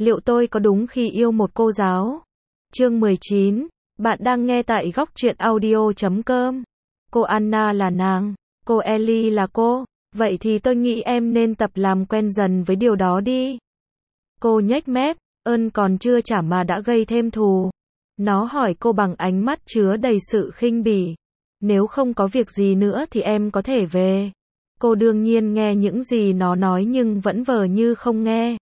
Liệu tôi có đúng khi yêu một cô giáo? Chương 19. Bạn đang nghe tại góc truyện audio.com. Cô Anna là nàng, cô Ellie là cô. Vậy thì tôi nghĩ em nên tập làm quen dần với điều đó đi. Cô nhếch mép, ơn còn chưa trả mà đã gây thêm thù. Nó hỏi cô bằng ánh mắt chứa đầy sự khinh bỉ. Nếu không có việc gì nữa thì em có thể về. Cô đương nhiên nghe những gì nó nói nhưng vẫn vờ như không nghe.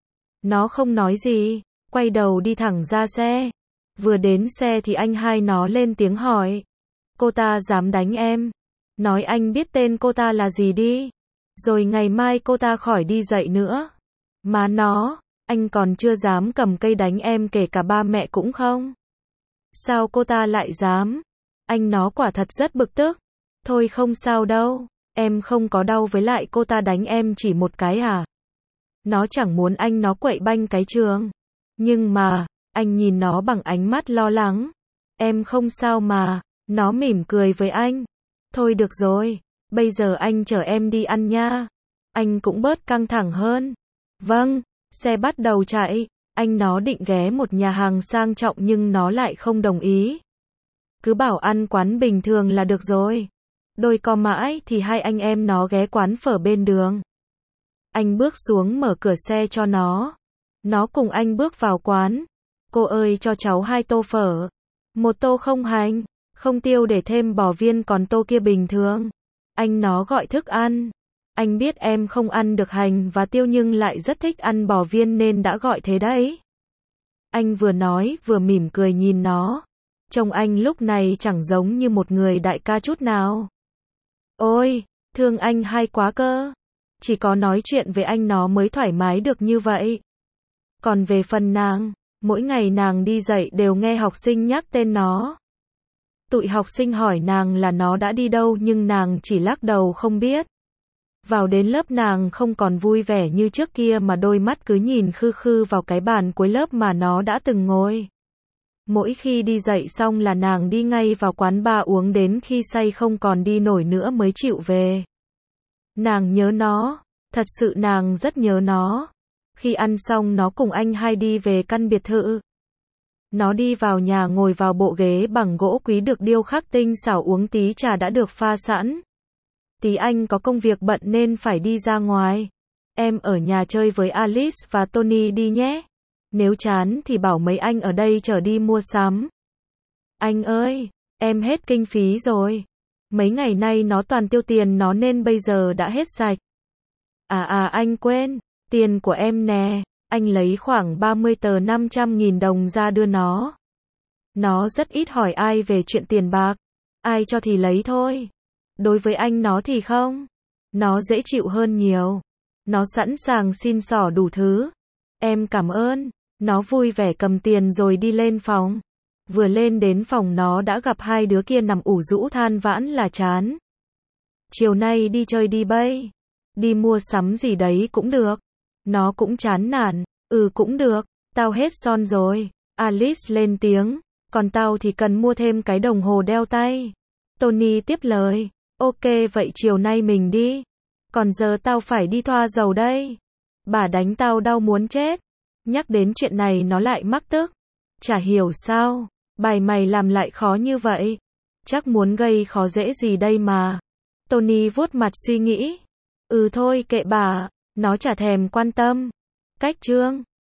Nó không nói gì, quay đầu đi thẳng ra xe. Vừa đến xe thì anh hai nó lên tiếng hỏi. Cô ta dám đánh em? Nói anh biết tên cô ta là gì đi. Rồi ngày mai cô ta khỏi đi dậy nữa. Má nó, anh còn chưa dám cầm cây đánh em kể cả ba mẹ cũng không? Sao cô ta lại dám? Anh nó quả thật rất bực tức. Thôi không sao đâu, em không có đau với lại cô ta đánh em chỉ một cái à? Nó chẳng muốn anh nó quậy banh cái trường. Nhưng mà, anh nhìn nó bằng ánh mắt lo lắng. Em không sao mà, nó mỉm cười với anh. Thôi được rồi, bây giờ anh chở em đi ăn nha. Anh cũng bớt căng thẳng hơn. Vâng, xe bắt đầu chạy. Anh nó định ghé một nhà hàng sang trọng nhưng nó lại không đồng ý. Cứ bảo ăn quán bình thường là được rồi. Đôi co mãi thì hai anh em nó ghé quán phở bên đường. Anh bước xuống mở cửa xe cho nó. Nó cùng anh bước vào quán. Cô ơi cho cháu 2 tô phở. Một tô không hành, không tiêu để thêm bò viên còn tô kia bình thường. Anh nó gọi thức ăn. Anh biết em không ăn được hành và tiêu nhưng lại rất thích ăn bò viên nên đã gọi thế đấy. Anh vừa nói vừa mỉm cười nhìn nó. Trông anh lúc này chẳng giống như một người đại ca chút nào. Ôi, thương anh hay quá cơ. Chỉ có nói chuyện với anh nó mới thoải mái được như vậy. Còn về phần nàng, mỗi ngày nàng đi dạy đều nghe học sinh nhắc tên nó. Tụi học sinh hỏi nàng là nó đã đi đâu nhưng nàng chỉ lắc đầu không biết. Vào đến lớp nàng không còn vui vẻ như trước kia mà đôi mắt cứ nhìn khư khư vào cái bàn cuối lớp mà nó đã từng ngồi. Mỗi khi đi dạy xong là nàng đi ngay vào quán bar uống đến khi say không còn đi nổi nữa mới chịu về. Nàng nhớ nó, thật sự nàng rất nhớ nó. Khi ăn xong nó cùng anh hai đi về căn biệt thự. Nó đi vào nhà ngồi vào bộ ghế bằng gỗ quý được điêu khắc tinh xảo uống tí trà đã được pha sẵn. Tí anh có công việc bận nên phải đi ra ngoài. Em ở nhà chơi với Alice và Tony đi nhé. Nếu chán thì bảo mấy anh ở đây chở đi mua sắm. Anh ơi, em hết kinh phí rồi. Mấy ngày nay nó toàn tiêu tiền nó nên bây giờ đã hết sạch. Anh quên, tiền của em nè. Anh lấy khoảng 30 tờ 500.000 đồng ra đưa nó. Nó rất ít hỏi ai về chuyện tiền bạc. Ai cho thì lấy thôi. Đối với anh nó thì không. Nó dễ chịu hơn nhiều. Nó sẵn sàng xin xỏ đủ thứ. Em cảm ơn. Nó vui vẻ cầm tiền rồi đi lên phòng. Vừa lên đến phòng nó đã gặp hai đứa kia nằm ủ rũ than vãn là chán. Chiều nay đi chơi đi bay. Đi mua sắm gì đấy cũng được. Nó cũng chán nản. Cũng được. Tao hết son rồi. Alice lên tiếng. Còn tao thì cần mua thêm cái đồng hồ đeo tay. Tony tiếp lời. Ok vậy chiều nay mình đi. Còn giờ tao phải đi thoa dầu đây. Bà đánh tao đau muốn chết. Nhắc đến chuyện này nó lại mắc tức. Chả hiểu sao. Bài mày làm lại khó như vậy. Chắc muốn gây khó dễ gì đây mà. Tony vuốt mặt suy nghĩ. Thôi kệ bà. Nó chả thèm quan tâm. Cách chương